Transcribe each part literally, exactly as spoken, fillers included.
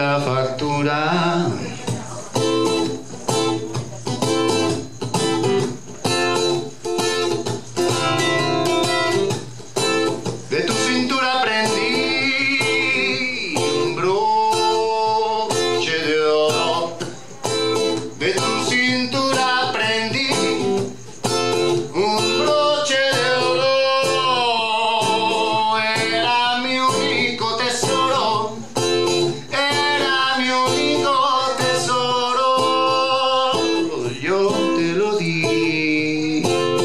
la factura. De tu cintura prendí un broche de oro. De tu cintura prendí un broche de oro. Era mi único tesoro. Era mi único tesoro. Yo te lo di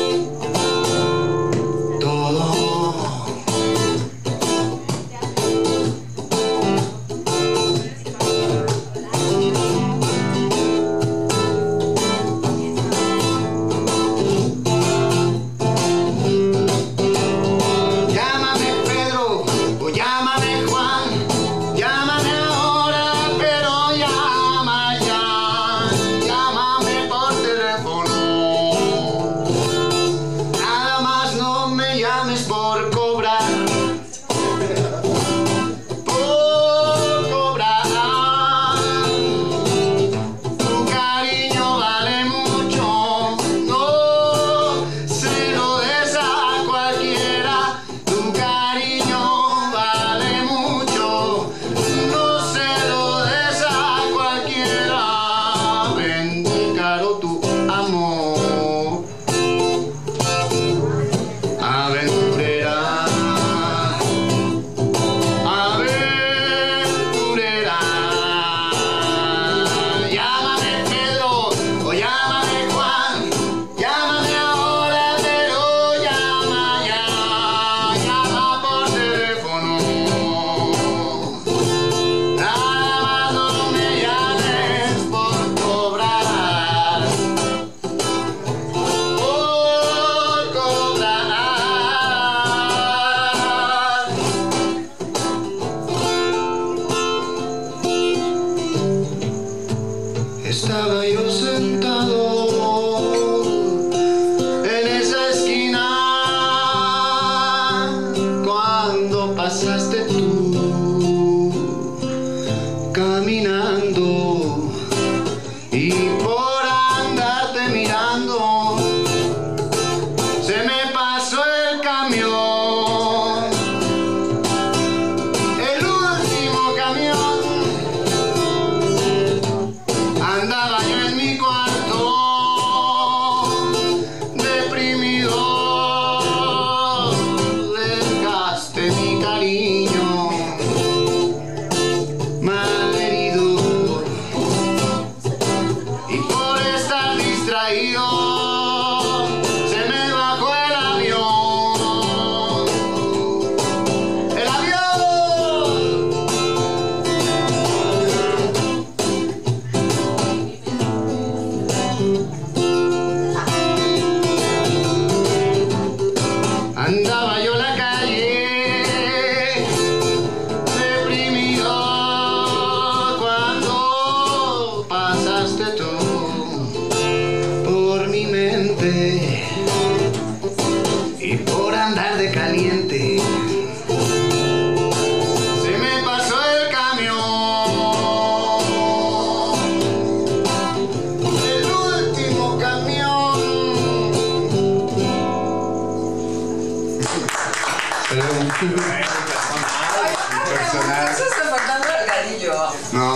todo. Por cobrar, por cobrar, tu cariño vale mucho, no se lo des a cualquiera, tu cariño vale mucho, no se lo des a cualquiera, vende caro tu amor. Aventurera, aventurera, llámame Pedro o llámame Juan, llámame ahora, pero llama ya, llama por teléfono. Nada más no me llames por cobrar, por cobrar. Estaba yo sentado en esa esquina cuando pasaste tú caminando, y por andarte mirando se me pasó el camión, el último camión. Andaba yo en mi cuarto, deprimido, desgaste mi cariño, malherido, y por estar distraído se me bajó el avión, el avión. Andaba yo en la calle, deprimido, cuando pasaste tú por mi mente, y por andar de caliente se me pasó el camión, el último camión. Personal. Eso está faltando el cariño. No.